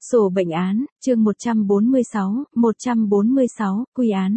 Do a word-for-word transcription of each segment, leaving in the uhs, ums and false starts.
Sổ bệnh án, chương một trăm bốn mươi sáu, một trăm bốn mươi sáu, quy án.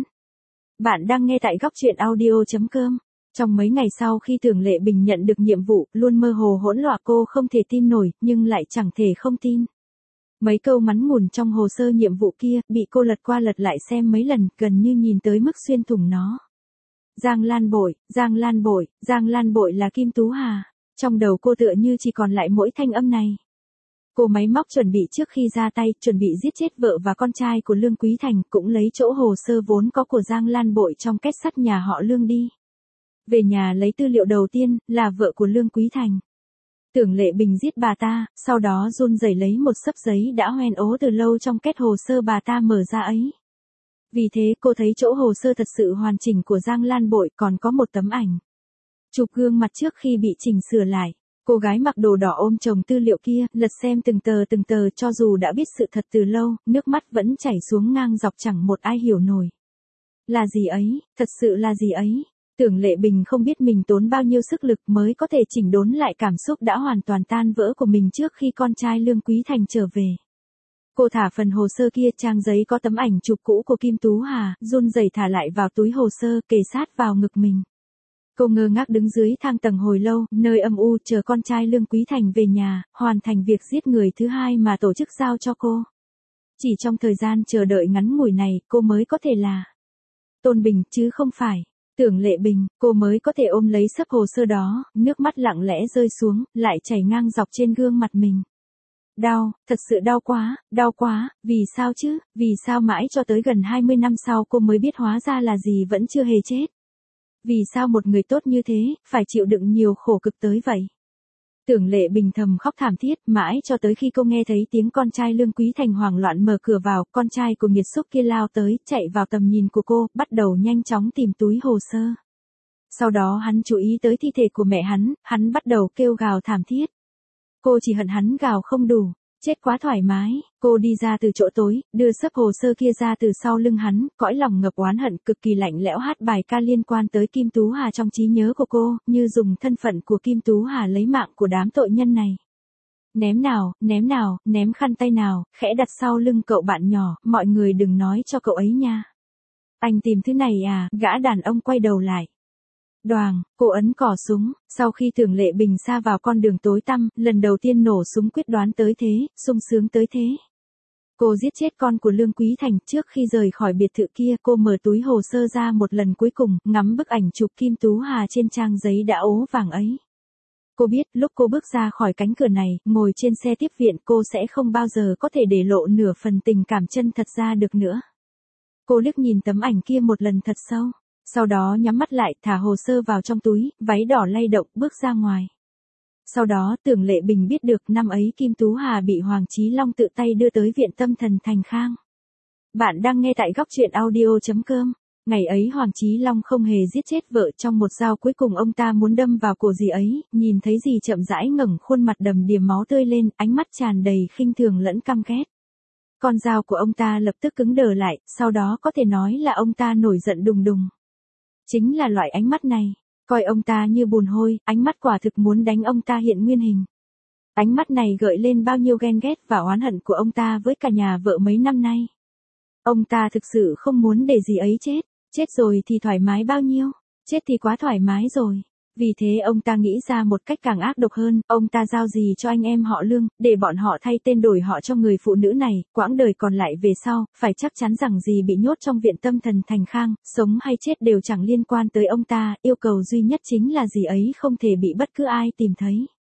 Bạn đang nghe tại góc truyện audio chấm com. Trong mấy ngày sau khi Tưởng Lệ Bình nhận được nhiệm vụ, luôn mơ hồ hỗn loạn, cô không thể tin nổi, nhưng lại chẳng thể không tin. Mấy câu ngắn ngủn trong hồ sơ nhiệm vụ kia, bị cô lật qua lật lại xem mấy lần, gần như nhìn tới mức xuyên thủng nó. Giang Lan Bội, Giang Lan Bội, Giang Lan Bội là Kim Tú Hà. Trong đầu cô tựa như chỉ còn lại mỗi thanh âm này. Cô máy móc chuẩn bị trước khi ra tay, chuẩn bị giết chết vợ và con trai của Lương Quý Thành, cũng lấy chỗ hồ sơ vốn có của Giang Lan Bội trong két sắt nhà họ Lương đi. Về nhà lấy tư liệu đầu tiên, là vợ của Lương Quý Thành. Tưởng Lệ Bình giết bà ta, sau đó run rẩy lấy một xấp giấy đã hoen ố từ lâu trong két hồ sơ bà ta mở ra ấy. Vì thế cô thấy chỗ hồ sơ thật sự hoàn chỉnh của Giang Lan Bội, còn có một tấm ảnh chụp gương mặt trước khi bị chỉnh sửa lại. Cô gái mặc đồ đỏ ôm chồng tư liệu kia, lật xem từng tờ từng tờ, cho dù đã biết sự thật từ lâu, nước mắt vẫn chảy xuống ngang dọc, chẳng một ai hiểu nổi. Là gì ấy, thật sự là gì ấy? Tưởng Lệ Bình không biết mình tốn bao nhiêu sức lực mới có thể chỉnh đốn lại cảm xúc đã hoàn toàn tan vỡ của mình trước khi con trai Lương Quý Thành trở về. Cô thả phần hồ sơ kia, trang giấy có tấm ảnh chụp cũ của Kim Tú Hà, run rẩy thả lại vào túi hồ sơ, kề sát vào ngực mình. Cô ngơ ngác đứng dưới thang tầng hồi lâu, nơi âm u, chờ con trai Lương Quý Thành về nhà, hoàn thành việc giết người thứ hai mà tổ chức giao cho cô. Chỉ trong thời gian chờ đợi ngắn ngủi này, cô mới có thể là Tôn Bình, chứ không phải Tưởng Lệ Bình. Cô mới có thể ôm lấy xấp hồ sơ đó, nước mắt lặng lẽ rơi xuống, lại chảy ngang dọc trên gương mặt mình. Đau, thật sự đau quá, đau quá, vì sao chứ, vì sao mãi cho tới gần hai mươi năm sau cô mới biết hóa ra là gì vẫn chưa hề chết. Vì sao một người tốt như thế, phải chịu đựng nhiều khổ cực tới vậy? Tưởng Lệ Bình thầm khóc thảm thiết, mãi cho tới khi cô nghe thấy tiếng con trai Lương Quý Thành hoảng loạn mở cửa vào, con trai của nghiệt xúc kia lao tới, chạy vào tầm nhìn của cô, bắt đầu nhanh chóng tìm túi hồ sơ. Sau đó hắn chú ý tới thi thể của mẹ hắn, hắn bắt đầu kêu gào thảm thiết. Cô chỉ hận hắn gào không đủ. Chết quá thoải mái, cô đi ra từ chỗ tối, đưa xấp hồ sơ kia ra từ sau lưng hắn, cõi lòng ngập oán hận, cực kỳ lạnh lẽo hát bài ca liên quan tới Kim Tú Hà trong trí nhớ của cô, như dùng thân phận của Kim Tú Hà lấy mạng của đám tội nhân này. Ném nào, ném nào, ném khăn tay nào, khẽ đặt sau lưng cậu bạn nhỏ, mọi người đừng nói cho cậu ấy nha. Anh tìm thứ này à, gã đàn ông quay đầu lại. Đoàng, cô ấn cò súng, sau khi Tưởng Lệ Bình sa vào con đường tối tăm, lần đầu tiên nổ súng quyết đoán tới thế, sung sướng tới thế. Cô giết chết con của Lương Quý Thành, trước khi rời khỏi biệt thự kia, cô mở túi hồ sơ ra một lần cuối cùng, ngắm bức ảnh chụp Kim Tú Hà trên trang giấy đã ố vàng ấy. Cô biết, lúc cô bước ra khỏi cánh cửa này, ngồi trên xe tiếp viện, cô sẽ không bao giờ có thể để lộ nửa phần tình cảm chân thật ra được nữa. Cô liếc nhìn tấm ảnh kia một lần thật sâu. Sau đó nhắm mắt lại, thả hồ sơ vào trong túi, váy đỏ lay động, bước ra ngoài. Sau đó, Tưởng Lệ Bình biết được năm ấy Kim Tú Hà bị Hoàng Chí Long tự tay đưa tới viện tâm thần Thành Khang. Bạn đang nghe tại góc truyện audio chấm com. Ngày ấy Hoàng Chí Long không hề giết chết vợ, trong một dao cuối cùng ông ta muốn đâm vào cổ dì ấy, nhìn thấy dì chậm rãi ngẩng khuôn mặt đầm đìa máu tươi lên, ánh mắt tràn đầy khinh thường lẫn căm ghét. Con dao của ông ta lập tức cứng đờ lại, sau đó có thể nói là ông ta nổi giận đùng đùng. Chính là loại ánh mắt này, coi ông ta như bùn hôi, ánh mắt quả thực muốn đánh ông ta hiện nguyên hình. Ánh mắt này gợi lên bao nhiêu ghen ghét và oán hận của ông ta với cả nhà vợ mấy năm nay. Ông ta thực sự không muốn để dì ấy chết, chết rồi thì thoải mái bao nhiêu, chết thì quá thoải mái rồi. Vì thế ông ta nghĩ ra một cách càng ác độc hơn, ông ta giao dì cho anh em họ Lương, để bọn họ thay tên đổi họ cho người phụ nữ này, quãng đời còn lại về sau, phải chắc chắn rằng dì bị nhốt trong viện tâm thần Thành Khang, sống hay chết đều chẳng liên quan tới ông ta, yêu cầu duy nhất chính là dì ấy không thể bị bất cứ ai tìm thấy.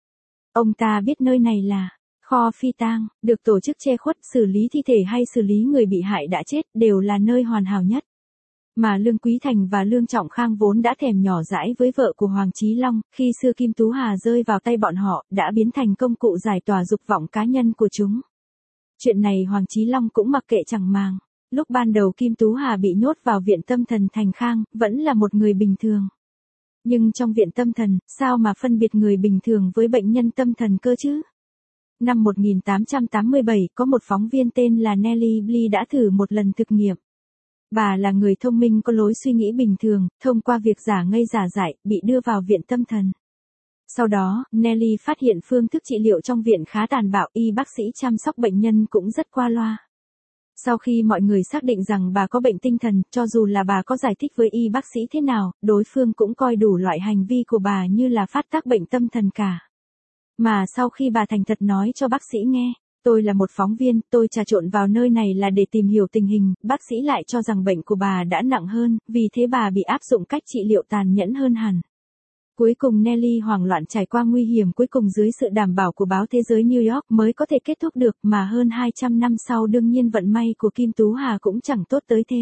Ông ta biết nơi này là kho phi tang, được tổ chức che khuất, xử lý thi thể hay xử lý người bị hại đã chết, đều là nơi hoàn hảo nhất. Mà Lương Quý Thành và Lương Trọng Khang vốn đã thèm nhỏ dãi với vợ của Hoàng Chí Long, khi xưa Kim Tú Hà rơi vào tay bọn họ, đã biến thành công cụ giải tỏa dục vọng cá nhân của chúng. Chuyện này Hoàng Chí Long cũng mặc kệ chẳng màng. Lúc ban đầu Kim Tú Hà bị nhốt vào viện tâm thần Thành Khang, vẫn là một người bình thường. Nhưng trong viện tâm thần, sao mà phân biệt người bình thường với bệnh nhân tâm thần cơ chứ? Năm một nghìn tám trăm tám mươi bảy, có một phóng viên tên là Nellie Bly đã thử một lần thực nghiệm. Bà là người thông minh có lối suy nghĩ bình thường, thông qua việc giả ngây giả dại, bị đưa vào viện tâm thần. Sau đó, Nelly phát hiện phương thức trị liệu trong viện khá tàn bạo, y bác sĩ chăm sóc bệnh nhân cũng rất qua loa. Sau khi mọi người xác định rằng bà có bệnh tinh thần, cho dù là bà có giải thích với y bác sĩ thế nào, đối phương cũng coi đủ loại hành vi của bà như là phát tác bệnh tâm thần cả. Mà sau khi bà thành thật nói cho bác sĩ nghe, tôi là một phóng viên, tôi trà trộn vào nơi này là để tìm hiểu tình hình, bác sĩ lại cho rằng bệnh của bà đã nặng hơn, vì thế bà bị áp dụng cách trị liệu tàn nhẫn hơn hẳn. Cuối cùng Nelly hoảng loạn trải qua nguy hiểm cuối cùng dưới sự đảm bảo của báo Thế giới New York mới có thể kết thúc được, mà hơn hai trăm năm sau đương nhiên vận may của Kim Tú Hà cũng chẳng tốt tới thế.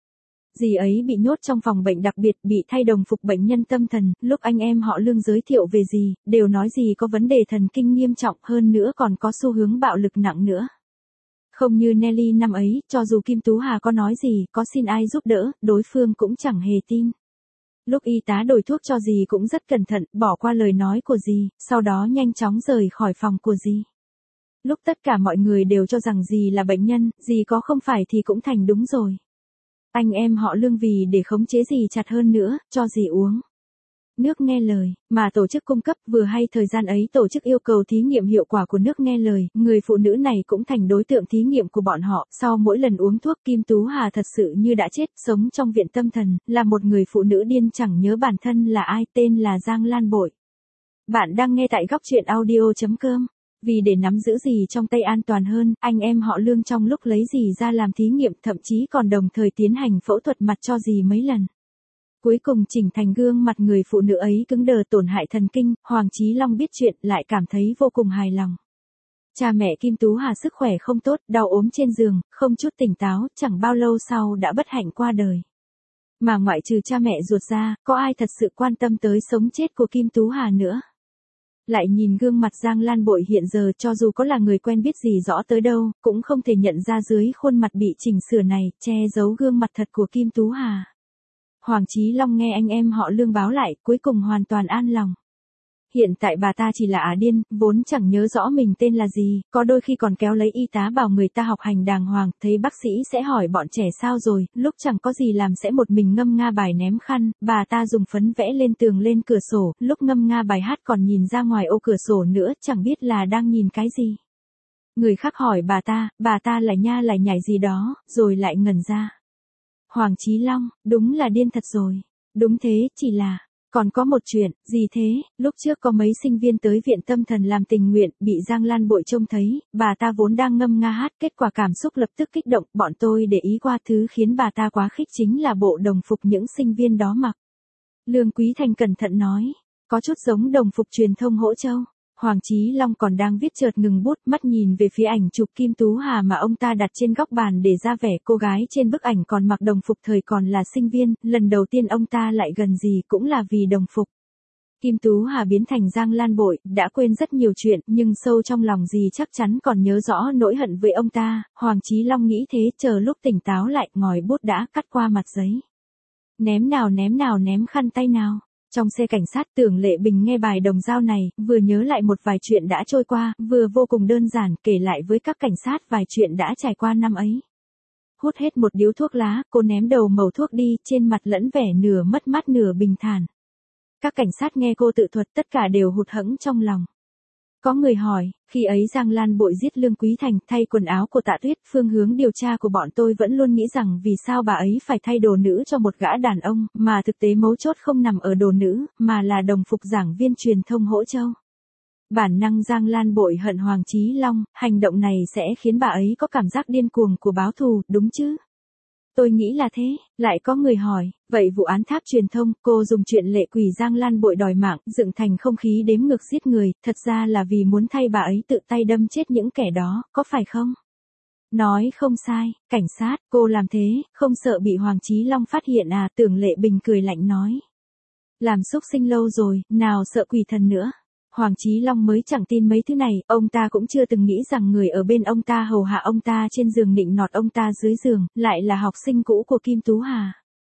Dì ấy bị nhốt trong phòng bệnh đặc biệt, bị thay đồng phục bệnh nhân tâm thần, lúc anh em họ Lương giới thiệu về dì, đều nói dì có vấn đề thần kinh nghiêm trọng, hơn nữa còn có xu hướng bạo lực nặng nữa. Không như Nelly năm ấy, cho dù Kim Tú Hà có nói gì, có xin ai giúp đỡ, đối phương cũng chẳng hề tin. Lúc y tá đổi thuốc cho dì cũng rất cẩn thận, bỏ qua lời nói của dì, sau đó nhanh chóng rời khỏi phòng của dì. Lúc tất cả mọi người đều cho rằng dì là bệnh nhân, dì có không phải thì cũng thành đúng rồi. Anh em họ Lương vì để khống chế dì chặt hơn nữa, cho dì uống nước nghe lời, mà tổ chức cung cấp, vừa hay thời gian ấy tổ chức yêu cầu thí nghiệm hiệu quả của nước nghe lời, người phụ nữ này cũng thành đối tượng thí nghiệm của bọn họ. Sau mỗi lần uống thuốc, Kim Tú Hà thật sự như đã chết, sống trong viện tâm thần, là một người phụ nữ điên chẳng nhớ bản thân là ai, tên là Giang Lan Bội. Bạn đang nghe tại góc truyện audio chấm com. Vì để nắm giữ dì trong tay an toàn hơn, anh em họ Lương trong lúc lấy dì ra làm thí nghiệm thậm chí còn đồng thời tiến hành phẫu thuật mặt cho dì mấy lần. Cuối cùng chỉnh thành gương mặt người phụ nữ ấy cứng đờ tổn hại thần kinh, Hoàng Chí Long biết chuyện lại cảm thấy vô cùng hài lòng. Cha mẹ Kim Tú Hà sức khỏe không tốt, đau ốm trên giường, không chút tỉnh táo, chẳng bao lâu sau đã bất hạnh qua đời. Mà ngoại trừ cha mẹ ruột ra, có ai thật sự quan tâm tới sống chết của Kim Tú Hà nữa. Lại nhìn gương mặt Giang Lan Bội hiện giờ, cho dù có là người quen biết gì rõ tới đâu, cũng không thể nhận ra dưới khuôn mặt bị chỉnh sửa này, che giấu gương mặt thật của Kim Tú Hà. Hoàng Chí Long nghe anh em họ Lương báo lại, cuối cùng hoàn toàn an lòng. Hiện tại bà ta chỉ là ả điên, vốn chẳng nhớ rõ mình tên là gì, có đôi khi còn kéo lấy y tá bảo người ta học hành đàng hoàng, thấy bác sĩ sẽ hỏi bọn trẻ sao rồi, lúc chẳng có gì làm sẽ một mình ngâm nga bài ném khăn, bà ta dùng phấn vẽ lên tường lên cửa sổ, lúc ngâm nga bài hát còn nhìn ra ngoài ô cửa sổ nữa, chẳng biết là đang nhìn cái gì. Người khác hỏi bà ta, bà ta lại nha lại nhảy gì đó, rồi lại ngẩn ra. Hoàng Chí Long, đúng là điên thật rồi. Đúng thế, chỉ là, còn có một chuyện, gì thế, lúc trước có mấy sinh viên tới viện tâm thần làm tình nguyện, bị Giang Lan Bội trông thấy, bà ta vốn đang ngâm nga hát, kết quả cảm xúc lập tức kích động, bọn tôi để ý qua thứ khiến bà ta quá khích chính là bộ đồng phục những sinh viên đó mặc. Lương Quý Thành cẩn thận nói, có chút giống đồng phục truyền thông Hỗ Châu. Hoàng Chí Long còn đang viết chợt ngừng bút, mắt nhìn về phía ảnh chụp Kim Tú Hà mà ông ta đặt trên góc bàn để ra vẻ, cô gái trên bức ảnh còn mặc đồng phục thời còn là sinh viên, lần đầu tiên ông ta lại gần gì cũng là vì đồng phục. Kim Tú Hà biến thành Giang Lan Bội, đã quên rất nhiều chuyện, nhưng sâu trong lòng gì chắc chắn còn nhớ rõ nỗi hận với ông ta. Hoàng Chí Long nghĩ thế, chờ lúc tỉnh táo lại, ngòi bút đã cắt qua mặt giấy. Ném nào ném nào ném khăn tay nào. Trong xe cảnh sát, Tưởng Lệ Bình nghe bài đồng dao này, vừa nhớ lại một vài chuyện đã trôi qua, vừa vô cùng đơn giản kể lại với các cảnh sát vài chuyện đã trải qua năm ấy. Hút hết một điếu thuốc lá, cô ném đầu mẩu thuốc đi, trên mặt lẫn vẻ nửa mất mát nửa bình thản. Các cảnh sát nghe cô tự thuật tất cả đều hụt hẫng trong lòng. Có người hỏi, khi ấy Giang Lan Bội giết Lương Quý Thành, thay quần áo của Tạ Tuyết, phương hướng điều tra của bọn tôi vẫn luôn nghĩ rằng vì sao bà ấy phải thay đồ nữ cho một gã đàn ông, mà thực tế mấu chốt không nằm ở đồ nữ, mà là đồng phục giảng viên truyền thông Hỗ Châu. Bản năng Giang Lan Bội hận Hoàng Chí Long, hành động này sẽ khiến bà ấy có cảm giác điên cuồng của báo thù, đúng chứ? Tôi nghĩ là thế. Lại có người hỏi, vậy vụ án tháp truyền thông, cô dùng chuyện lệ quỷ Giang Lan Bội đòi mạng, dựng thành không khí đếm ngược giết người, thật ra là vì muốn thay bà ấy tự tay đâm chết những kẻ đó, có phải không? Nói không sai, cảnh sát, cô làm thế, không sợ bị Hoàng Chí Long phát hiện à? Tưởng Lệ Bình cười lạnh nói. Làm xúc sinh lâu rồi, nào sợ quỷ thần nữa. Hoàng Chí Long mới chẳng tin mấy thứ này, ông ta cũng chưa từng nghĩ rằng người ở bên ông ta hầu hạ ông ta trên giường nịnh nọt ông ta dưới giường, lại là học sinh cũ của Kim Tú Hà.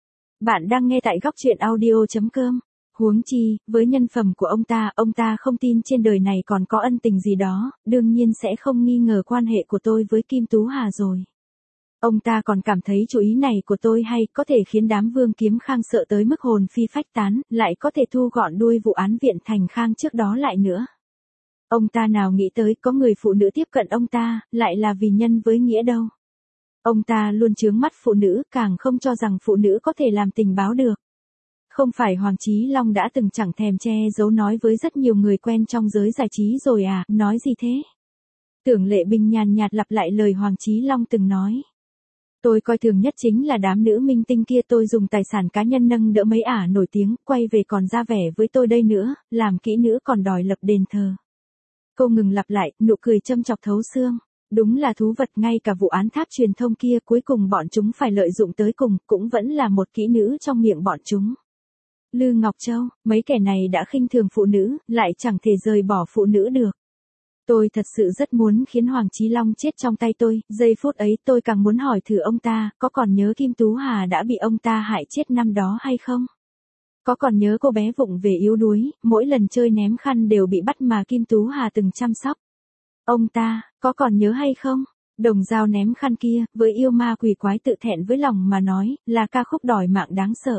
Bạn đang nghe tại góc truyện audio chấm com. Huống chi, với nhân phẩm của ông ta, ông ta không tin trên đời này còn có ân tình gì đó, đương nhiên sẽ không nghi ngờ quan hệ của tôi với Kim Tú Hà rồi. Ông ta còn cảm thấy chủ ý này của tôi hay, có thể khiến đám Vương Kiếm Khang sợ tới mức hồn phi phách tán, lại có thể thu gọn đuôi vụ án Viện Thành Khang trước đó lại nữa. Ông ta nào nghĩ tới có người phụ nữ tiếp cận ông ta, lại là vì nhân với nghĩa đâu. Ông ta luôn chướng mắt phụ nữ, càng không cho rằng phụ nữ có thể làm tình báo được. Không phải Hoàng Chí Long đã từng chẳng thèm che giấu nói với rất nhiều người quen trong giới giải trí rồi à, nói gì thế? Tưởng Lệ Bình nhàn nhạt lặp lại lời Hoàng Chí Long từng nói. Tôi coi thường nhất chính là đám nữ minh tinh kia, tôi dùng tài sản cá nhân nâng đỡ mấy ả nổi tiếng, quay về còn ra vẻ với tôi đây nữa, làm kỹ nữ còn đòi lập đền thờ. Cô ngừng lặp lại, nụ cười châm chọc thấu xương. Đúng là thú vật, ngay cả vụ án tháp truyền thông kia cuối cùng bọn chúng phải lợi dụng tới cùng, cũng vẫn là một kỹ nữ trong miệng bọn chúng. Lư Ngọc Châu, mấy kẻ này đã khinh thường phụ nữ, lại chẳng thể rời bỏ phụ nữ được. Tôi thật sự rất muốn khiến Hoàng Chí Long chết trong tay tôi, giây phút ấy tôi càng muốn hỏi thử ông ta, có còn nhớ Kim Tú Hà đã bị ông ta hại chết năm đó hay không? Có còn nhớ cô bé vụng về yếu đuối, mỗi lần chơi ném khăn đều bị bắt mà Kim Tú Hà từng chăm sóc? Ông ta, có còn nhớ hay không? Đồng dao ném khăn kia, với yêu ma quỷ quái tự thẹn với lòng mà nói, là ca khúc đòi mạng đáng sợ.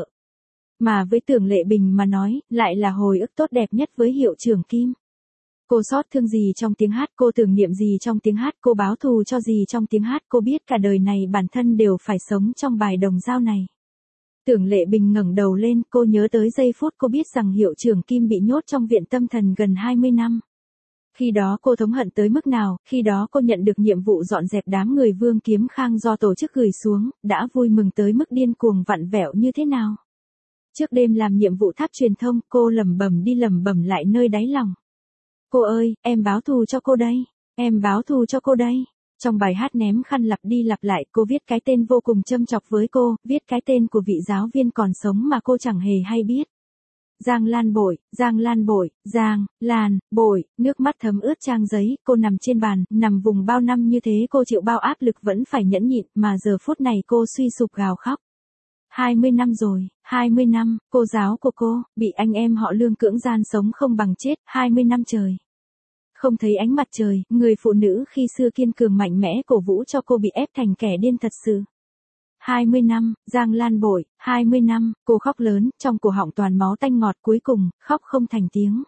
Mà với Tưởng Lệ Bình mà nói, lại là hồi ức tốt đẹp nhất với hiệu trưởng Kim. Cô xót thương gì trong tiếng hát, cô tưởng niệm gì trong tiếng hát, cô báo thù cho gì trong tiếng hát, cô biết cả đời này bản thân đều phải sống trong bài đồng dao này. Tưởng Lệ Bình ngẩng đầu lên, cô nhớ tới giây phút cô biết rằng hiệu trưởng Kim bị nhốt trong viện tâm thần gần hai mươi năm. Khi đó cô thống hận tới mức nào, khi đó cô nhận được nhiệm vụ dọn dẹp đám người Vương Kiếm Khang do tổ chức gửi xuống, đã vui mừng tới mức điên cuồng vặn vẹo như thế nào. Trước đêm làm nhiệm vụ tháp truyền thông, cô lẩm bẩm đi lẩm bẩm lại nơi đáy lòng. Cô ơi, em báo thù cho cô đây, em báo thù cho cô đây. Trong bài hát ném khăn lặp đi lặp lại, cô viết cái tên vô cùng châm chọc với cô, viết cái tên của vị giáo viên còn sống mà cô chẳng hề hay biết. Giang Lan Bội, Giang Lan Bội, Giang, Lan, Bội, nước mắt thấm ướt trang giấy, cô nằm trên bàn, nằm vùng bao năm như thế cô chịu bao áp lực vẫn phải nhẫn nhịn, mà giờ phút này cô suy sụp gào khóc. hai mươi năm rồi, hai mươi năm, cô giáo của cô, bị anh em họ Lương cưỡng gian sống không bằng chết, hai mươi năm trời. Không thấy ánh mặt trời, người phụ nữ khi xưa kiên cường mạnh mẽ cổ vũ cho cô bị ép thành kẻ điên thật sự. hai mươi năm, Giang Lan Bội, hai mươi năm, cô khóc lớn, trong cổ họng toàn máu tanh ngọt, cuối cùng, khóc không thành tiếng.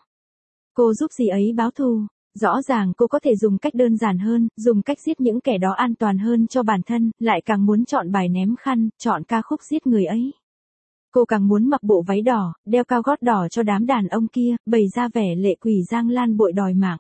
Cô giúp gì ấy báo thù, rõ ràng cô có thể dùng cách đơn giản hơn, dùng cách giết những kẻ đó an toàn hơn cho bản thân, lại càng muốn chọn bài ném khăn, chọn ca khúc giết người ấy. Cô càng muốn mặc bộ váy đỏ, đeo cao gót đỏ cho đám đàn ông kia, bày ra vẻ lệ quỷ Giang Lan Bội đòi mạng.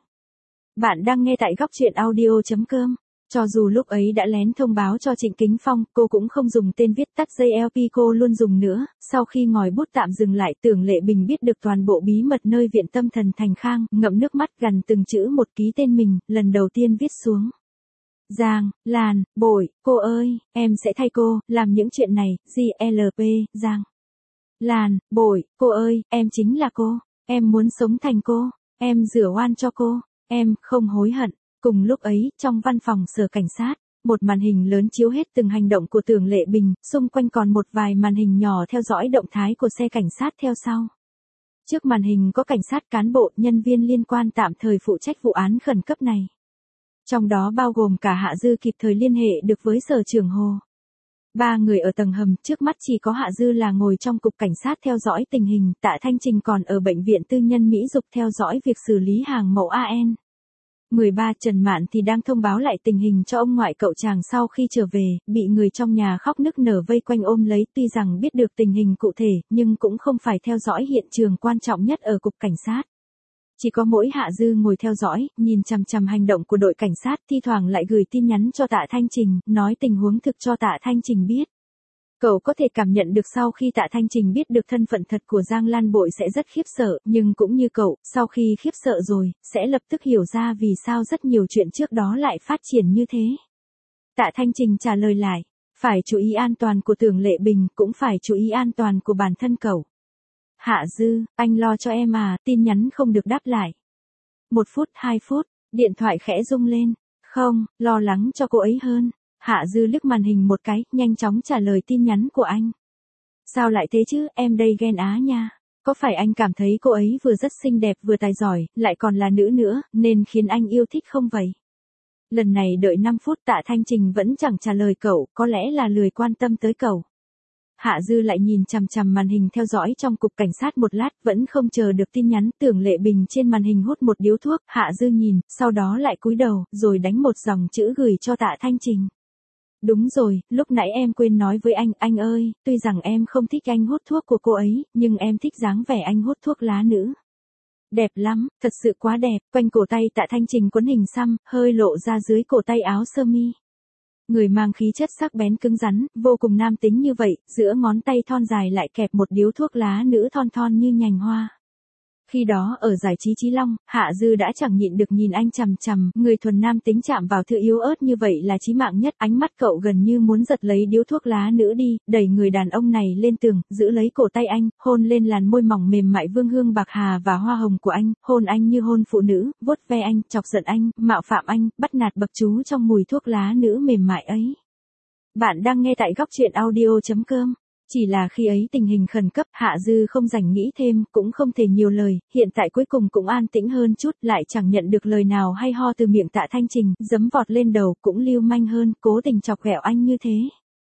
Bạn đang nghe tại góc truyện audio chấm com. Cho dù lúc ấy đã lén thông báo cho Trịnh Kính Phong, cô cũng không dùng tên viết tắt gi lờ pê cô luôn dùng nữa. Sau khi ngòi bút tạm dừng lại, Tưởng Lệ Bình biết được toàn bộ bí mật nơi viện tâm thần Thành Khang, ngậm nước mắt gần từng chữ một ký tên mình, lần đầu tiên viết xuống. Giang, Lan, Bội, cô ơi, em sẽ thay cô, làm những chuyện này, giê lờ pê, Giang. Lan, Bội, cô ơi, em chính là cô, em muốn sống thành cô, em rửa oan cho cô, em không hối hận. Cùng lúc ấy, trong văn phòng sở cảnh sát, một màn hình lớn chiếu hết từng hành động của Tưởng Lệ Bình, xung quanh còn một vài màn hình nhỏ theo dõi động thái của xe cảnh sát theo sau. Trước màn hình có cảnh sát, cán bộ, nhân viên liên quan tạm thời phụ trách vụ án khẩn cấp này. Trong đó bao gồm cả Hạ Dư kịp thời liên hệ được với sở trưởng Hồ. Ba người ở tầng hầm, trước mắt chỉ có Hạ Dư là ngồi trong cục cảnh sát theo dõi tình hình, Tạ Thanh Trình còn ở bệnh viện tư nhân Mỹ Dục theo dõi việc xử lý hàng mẫu a en. mười ba Trần Mạn thì đang thông báo lại tình hình cho ông ngoại cậu chàng sau khi trở về, bị người trong nhà khóc nức nở vây quanh ôm lấy, tuy rằng biết được tình hình cụ thể, nhưng cũng không phải theo dõi hiện trường quan trọng nhất ở cục cảnh sát. Chỉ có mỗi Hạ Dư ngồi theo dõi, nhìn chằm chằm hành động của đội cảnh sát, thi thoảng lại gửi tin nhắn cho Tạ Thanh Trình, nói tình huống thực cho Tạ Thanh Trình biết. Cậu có thể cảm nhận được sau khi Tạ Thanh Trình biết được thân phận thật của Giang Lan Bội sẽ rất khiếp sợ, nhưng cũng như cậu, sau khi khiếp sợ rồi, sẽ lập tức hiểu ra vì sao rất nhiều chuyện trước đó lại phát triển như thế. Tạ Thanh Trình trả lời lại, phải chú ý an toàn của Tưởng Lệ Bình, cũng phải chú ý an toàn của bản thân cậu. Hạ Dư, anh lo cho em à, tin nhắn không được đáp lại. Một phút, hai phút, điện thoại khẽ rung lên. Không, lo lắng cho cô ấy hơn. Hạ Dư liếc màn hình một cái, nhanh chóng trả lời tin nhắn của anh. Sao lại thế chứ, em đây ghen á nha. Có phải anh cảm thấy cô ấy vừa rất xinh đẹp vừa tài giỏi, lại còn là nữ nữa, nên khiến anh yêu thích không vậy? Lần này đợi năm phút Tạ Thanh Trình vẫn chẳng trả lời cậu, có lẽ là lười quan tâm tới cậu. Hạ Dư lại nhìn chằm chằm màn hình theo dõi trong cục cảnh sát một lát, vẫn không chờ được tin nhắn. Tưởng Lệ Bình trên màn hình hút một điếu thuốc, Hạ Dư nhìn, sau đó lại cúi đầu, rồi đánh một dòng chữ gửi cho Tạ Thanh Trình. Đúng rồi, lúc nãy em quên nói với anh, anh ơi, tuy rằng em không thích anh hút thuốc của cô ấy, nhưng em thích dáng vẻ anh hút thuốc lá nữ. Đẹp lắm, thật sự quá đẹp, quanh cổ tay Tạ Thanh Trình quấn hình xăm, hơi lộ ra dưới cổ tay áo sơ mi. Người mang khí chất sắc bén cứng rắn, vô cùng nam tính như vậy, giữa ngón tay thon dài lại kẹp một điếu thuốc lá nữ thon thon như nhành hoa. Khi đó ở giải trí Chí Long, Hạ Dư đã chẳng nhịn được nhìn anh chằm chằm, người thuần nam tính chạm vào thứ yếu ớt như vậy là chí mạng nhất, ánh mắt cậu gần như muốn giật lấy điếu thuốc lá nữ đi, đẩy người đàn ông này lên tường, giữ lấy cổ tay anh, hôn lên làn môi mỏng mềm mại vương hương bạc hà và hoa hồng của anh, hôn anh như hôn phụ nữ, vuốt ve anh, chọc giận anh, mạo phạm anh, bắt nạt bậc chú trong mùi thuốc lá nữ mềm mại ấy. Bạn đang nghe tại góc truyện audio chấm com. Chỉ là khi ấy tình hình khẩn cấp, Hạ Dư không rảnh nghĩ thêm, cũng không thể nhiều lời, hiện tại cuối cùng cũng an tĩnh hơn chút, lại chẳng nhận được lời nào hay ho từ miệng Tạ Thanh Trình, giấm vọt lên đầu, cũng lưu manh hơn, cố tình chọc ghẹo anh như thế.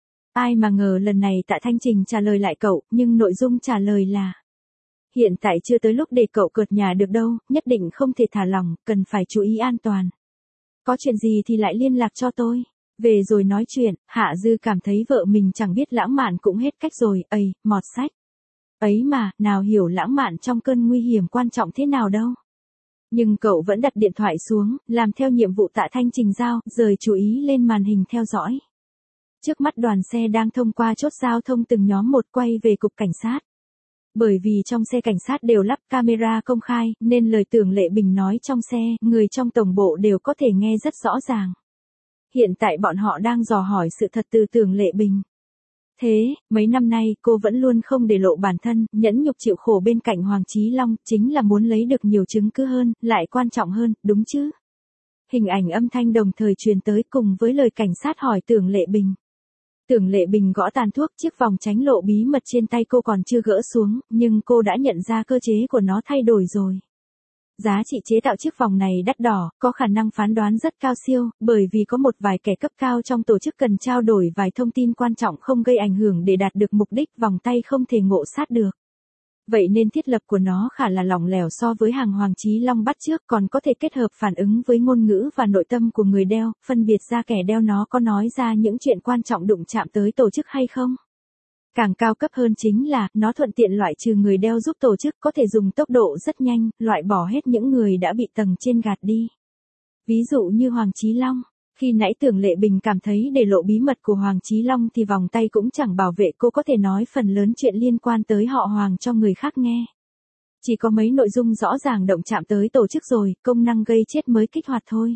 Ai mà ngờ lần này Tạ Thanh Trình trả lời lại cậu, nhưng nội dung trả lời là: hiện tại chưa tới lúc để cậu cợt nhà được đâu, nhất định không thể thả lỏng, cần phải chú ý an toàn. Có chuyện gì thì lại liên lạc cho tôi. Về rồi nói chuyện, Hạ Dư cảm thấy vợ mình chẳng biết lãng mạn cũng hết cách rồi, ây, mọt sách. Ấy mà, nào hiểu lãng mạn trong cơn nguy hiểm quan trọng thế nào đâu. Nhưng cậu vẫn đặt điện thoại xuống, làm theo nhiệm vụ Tạ Thanh Trình giao, rời chú ý lên màn hình theo dõi. Trước mắt đoàn xe đang thông qua chốt giao thông từng nhóm một quay về cục cảnh sát. Bởi vì trong xe cảnh sát đều lắp camera công khai, nên lời Tưởng Lệ Bình nói trong xe, người trong tổng bộ đều có thể nghe rất rõ ràng. Hiện tại bọn họ đang dò hỏi sự thật từ Tưởng Lệ Bình. Thế, mấy năm nay cô vẫn luôn không để lộ bản thân, nhẫn nhục chịu khổ bên cạnh Hoàng Chí Long, chính là muốn lấy được nhiều chứng cứ hơn, lại quan trọng hơn, đúng chứ? Hình ảnh âm thanh đồng thời truyền tới cùng với lời cảnh sát hỏi Tưởng Lệ Bình. Tưởng Lệ Bình gõ tàn thuốc, chiếc vòng tránh lộ bí mật trên tay cô còn chưa gỡ xuống, nhưng cô đã nhận ra cơ chế của nó thay đổi rồi. Giá trị chế tạo chiếc vòng này đắt đỏ, có khả năng phán đoán rất cao siêu, bởi vì có một vài kẻ cấp cao trong tổ chức cần trao đổi vài thông tin quan trọng không gây ảnh hưởng để đạt được mục đích, vòng tay không thể ngộ sát được. Vậy nên thiết lập của nó khá là lỏng lẻo so với hàng Hoàng Chí Long bắt chước, còn có thể kết hợp phản ứng với ngôn ngữ và nội tâm của người đeo, phân biệt ra kẻ đeo nó có nói ra những chuyện quan trọng đụng chạm tới tổ chức hay không. Càng cao cấp hơn chính là, nó thuận tiện loại trừ người đeo giúp tổ chức, có thể dùng tốc độ rất nhanh, loại bỏ hết những người đã bị tầng trên gạt đi. Ví dụ như Hoàng Chí Long, khi nãy Tưởng Lệ Bình cảm thấy để lộ bí mật của Hoàng Chí Long thì vòng tay cũng chẳng bảo vệ cô có thể nói phần lớn chuyện liên quan tới họ Hoàng cho người khác nghe. Chỉ có mấy nội dung rõ ràng động chạm tới tổ chức rồi, công năng gây chết mới kích hoạt thôi.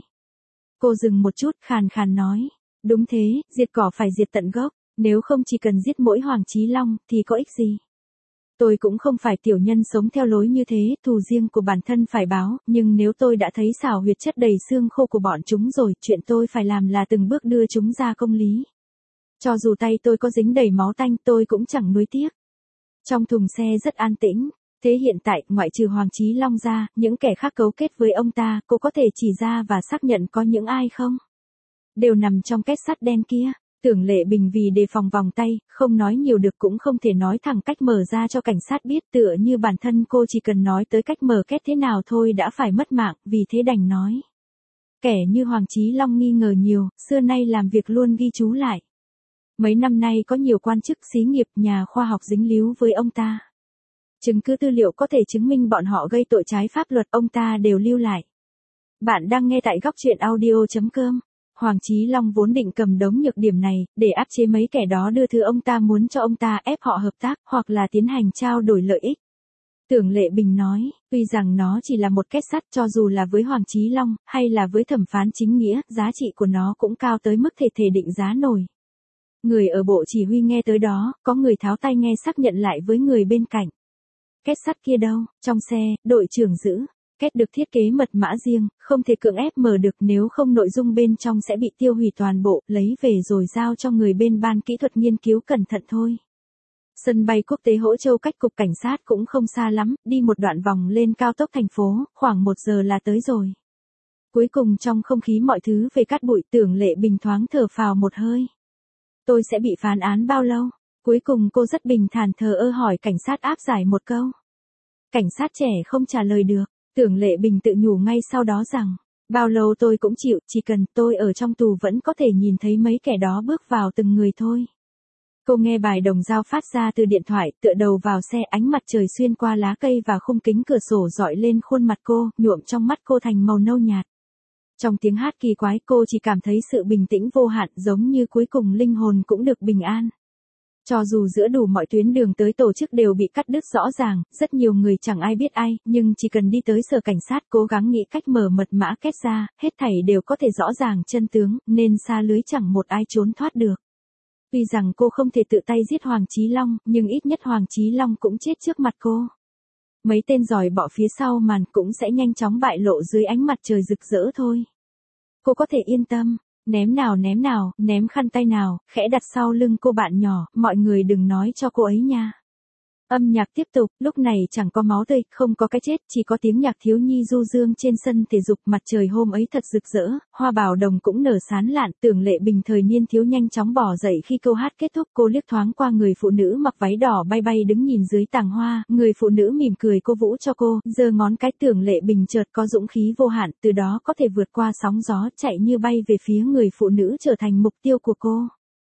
Cô dừng một chút, khàn khàn nói, đúng thế, diệt cỏ phải diệt tận gốc. Nếu không chỉ cần giết mỗi Hoàng Chí Long, thì có ích gì? Tôi cũng không phải tiểu nhân sống theo lối như thế, thù riêng của bản thân phải báo, nhưng nếu tôi đã thấy xảo huyệt chất đầy xương khô của bọn chúng rồi, chuyện tôi phải làm là từng bước đưa chúng ra công lý. Cho dù tay tôi có dính đầy máu tanh, tôi cũng chẳng nuối tiếc. Trong thùng xe rất an tĩnh. Thế hiện tại, ngoại trừ Hoàng Chí Long ra, những kẻ khác cấu kết với ông ta, cô có thể chỉ ra và xác nhận có những ai không? Đều nằm trong két sắt đen kia. Tưởng Lệ Bình vì đề phòng vòng tay, không nói nhiều được cũng không thể nói thẳng cách mở ra cho cảnh sát biết, tựa như bản thân cô chỉ cần nói tới cách mở két thế nào thôi đã phải mất mạng, vì thế đành nói. Kẻ như Hoàng Chí Long nghi ngờ nhiều, xưa nay làm việc luôn ghi chú lại. Mấy năm nay có nhiều quan chức xí nghiệp, nhà khoa học dính líu với ông ta. Chứng cứ tư liệu có thể chứng minh bọn họ gây tội trái pháp luật, ông ta đều lưu lại. Bạn đang nghe tại góc truyện audio chấm com. Hoàng Chí Long vốn định cầm đống nhược điểm này, để áp chế mấy kẻ đó đưa thứ ông ta muốn cho ông ta, ép họ hợp tác, hoặc là tiến hành trao đổi lợi ích. Tưởng Lệ Bình nói, tuy rằng nó chỉ là một két sắt, cho dù là với Hoàng Chí Long, hay là với thẩm phán chính nghĩa, giá trị của nó cũng cao tới mức thể thể định giá nổi. Người ở bộ chỉ huy nghe tới đó, có người tháo tay nghe xác nhận lại với người bên cạnh. Két sắt kia đâu? Trong xe, đội trưởng giữ. Két được thiết kế mật mã riêng, không thể cưỡng ép mở được, nếu không nội dung bên trong sẽ bị tiêu hủy toàn bộ, lấy về rồi giao cho người bên ban kỹ thuật nghiên cứu cẩn thận thôi. Sân bay quốc tế Hỗ Châu cách cục cảnh sát cũng không xa lắm, đi một đoạn vòng lên cao tốc thành phố, khoảng một giờ là tới rồi. Cuối cùng trong không khí mọi thứ về cát bụi, Tưởng Lệ Bình thoáng thở phào một hơi. Tôi sẽ bị phán án bao lâu? Cuối cùng cô rất bình thản thờ ơ hỏi cảnh sát áp giải một câu. Cảnh sát trẻ không trả lời được, Tưởng Lệ Bình tự nhủ ngay sau đó rằng, bao lâu tôi cũng chịu, chỉ cần tôi ở trong tù vẫn có thể nhìn thấy mấy kẻ đó bước vào từng người thôi. Cô nghe bài đồng dao phát ra từ điện thoại, tựa đầu vào xe, ánh mặt trời xuyên qua lá cây và khung kính cửa sổ rọi lên khuôn mặt cô, nhuộm trong mắt cô thành màu nâu nhạt. Trong tiếng hát kỳ quái cô chỉ cảm thấy sự bình tĩnh vô hạn, giống như cuối cùng linh hồn cũng được bình an. Cho dù giữa đủ mọi tuyến đường tới tổ chức đều bị cắt đứt rõ ràng, rất nhiều người chẳng ai biết ai, nhưng chỉ cần đi tới sở cảnh sát cố gắng nghĩ cách mở mật mã kết ra, hết thảy đều có thể rõ ràng chân tướng, nên xa lưới chẳng một ai trốn thoát được. Tuy rằng cô không thể tự tay giết Hoàng Chí Long, nhưng ít nhất Hoàng Chí Long cũng chết trước mặt cô. Mấy tên giỏi bọ phía sau màn cũng sẽ nhanh chóng bại lộ dưới ánh mặt trời rực rỡ thôi. Cô có thể yên tâm, ném nào ném nào, ném khăn tay nào, khẽ đặt sau lưng cô bạn nhỏ, mọi người đừng nói cho cô ấy nha. Âm nhạc tiếp tục, lúc này chẳng có máu tươi, không có cái chết, chỉ có tiếng nhạc thiếu nhi du dương trên sân thể dục. Mặt trời hôm ấy thật rực rỡ, hoa bào đồng cũng nở sán lạn. Tưởng Lệ Bình thời niên thiếu nhanh chóng bỏ dậy khi câu hát kết thúc. Cô liếc thoáng qua người phụ nữ mặc váy đỏ bay bay đứng nhìn dưới tàng hoa, người phụ nữ mỉm cười cô vũ cho cô, giơ ngón cái. Tưởng Lệ Bình chợt có dũng khí vô hạn, từ đó có thể vượt qua sóng gió, chạy như bay về phía người phụ nữ trở thành mục tiêu của cô.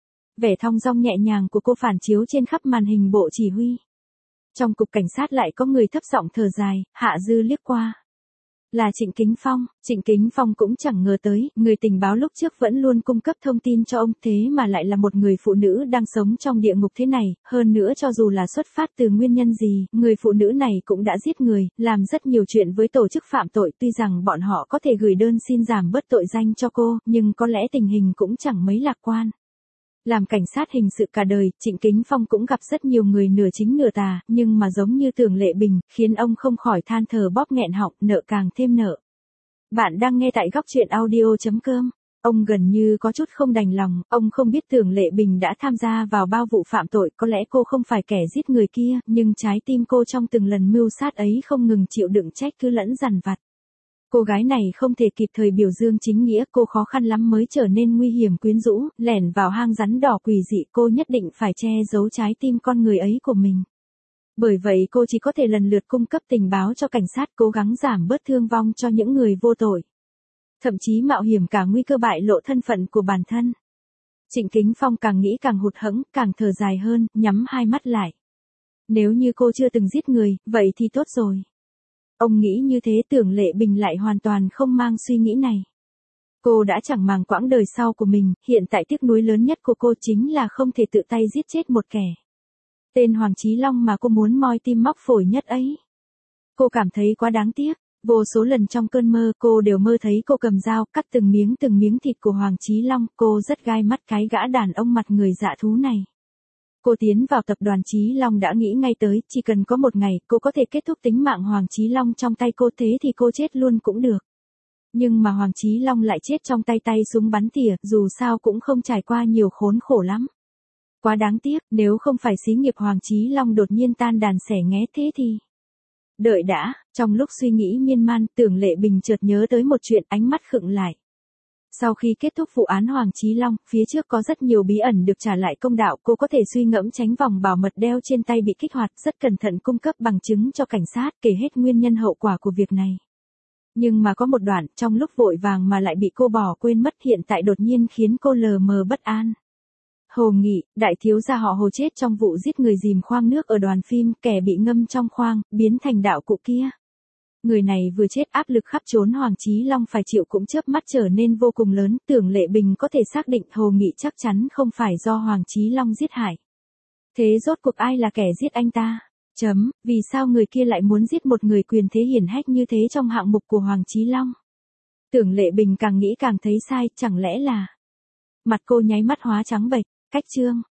Vẻ thong dong nhẹ nhàng của cô phản chiếu trên khắp màn hình bộ chỉ huy. Trong cục cảnh sát lại có người thấp giọng thở dài, Hạ Dư liếc qua. Là Trịnh Kính Phong, Trịnh Kính Phong cũng chẳng ngờ tới, người tình báo lúc trước vẫn luôn cung cấp thông tin cho ông, thế mà lại là một người phụ nữ đang sống trong địa ngục thế này, hơn nữa cho dù là xuất phát từ nguyên nhân gì, người phụ nữ này cũng đã giết người, làm rất nhiều chuyện với tổ chức phạm tội, tuy rằng bọn họ có thể gửi đơn xin giảm bớt tội danh cho cô, nhưng có lẽ tình hình cũng chẳng mấy lạc quan. Làm cảnh sát hình sự cả đời, Trịnh Kính Phong cũng gặp rất nhiều người nửa chính nửa tà, nhưng mà giống như Tưởng Lệ Bình, khiến ông không khỏi than thở bóp nghẹn họng, nợ càng thêm nợ. Bạn đang nghe tại góc truyện audio chấm com. Ông gần như có chút không đành lòng, ông không biết Tưởng Lệ Bình đã tham gia vào bao vụ phạm tội, có lẽ cô không phải kẻ giết người kia, nhưng trái tim cô trong từng lần mưu sát ấy không ngừng chịu đựng trách cứ lẫn dằn vặt. Cô gái này không thể kịp thời biểu dương chính nghĩa, cô khó khăn lắm mới trở nên nguy hiểm quyến rũ, lẻn vào hang rắn đỏ quỷ dị, cô nhất định phải che giấu trái tim con người ấy của mình. Bởi vậy cô chỉ có thể lần lượt cung cấp tình báo cho cảnh sát, cố gắng giảm bớt thương vong cho những người vô tội. Thậm chí mạo hiểm cả nguy cơ bại lộ thân phận của bản thân. Trịnh Kính Phong càng nghĩ càng hụt hẫng, càng thở dài hơn, nhắm hai mắt lại. Nếu như cô chưa từng giết người, vậy thì tốt rồi. Ông nghĩ như thế. Tưởng Lệ Bình lại hoàn toàn không mang suy nghĩ này. Cô đã chẳng màng quãng đời sau của mình, hiện tại tiếc nuối lớn nhất của cô chính là không thể tự tay giết chết một kẻ. Tên Hoàng Chí Long mà cô muốn moi tim móc phổi nhất ấy. Cô cảm thấy quá đáng tiếc, vô số lần trong cơn mơ cô đều mơ thấy cô cầm dao cắt từng miếng từng miếng thịt của Hoàng Chí Long, cô rất gai mắt cái gã đàn ông mặt người dạ thú này. Cô tiến vào tập đoàn Chí Long đã nghĩ ngay tới, chỉ cần có một ngày, cô có thể kết thúc tính mạng Hoàng Chí Long trong tay cô, thế thì cô chết luôn cũng được. Nhưng mà Hoàng Chí Long lại chết trong tay tay súng bắn tỉa, dù sao cũng không trải qua nhiều khốn khổ lắm. Quá đáng tiếc, nếu không phải xí nghiệp Hoàng Chí Long đột nhiên tan đàn xẻ nghé thế thì... Đợi đã, trong lúc suy nghĩ miên man, Tưởng Lệ Bình chợt nhớ tới một chuyện, ánh mắt khựng lại. Sau khi kết thúc vụ án Hoàng Chí Long, phía trước có rất nhiều bí ẩn được trả lại công đạo, cô có thể suy ngẫm tránh vòng bảo mật đeo trên tay bị kích hoạt, rất cẩn thận cung cấp bằng chứng cho cảnh sát, kể hết nguyên nhân hậu quả của việc này. Nhưng mà có một đoạn, trong lúc vội vàng mà lại bị cô bỏ quên mất, hiện tại đột nhiên khiến cô lờ mờ bất an. Hồ Nghị, đại thiếu gia họ Hồ chết trong vụ giết người dìm khoang nước ở đoàn phim, kẻ bị ngâm trong khoang, biến thành đạo cụ kia. Người này vừa chết, áp lực khắp trốn Hoàng Chí Long phải chịu cũng chớp mắt trở nên vô cùng lớn. Tưởng Lệ Bình có thể xác định Hồ Nghị chắc chắn không phải do Hoàng Chí Long giết hại. Thế rốt cuộc ai là kẻ giết anh ta? Chấm, vì sao người kia lại muốn giết một người quyền thế hiển hách như thế trong hạng mục của Hoàng Chí Long? Tưởng Lệ Bình càng nghĩ càng thấy sai, chẳng lẽ là... Mặt cô nháy mắt hóa trắng bệch, cách chương.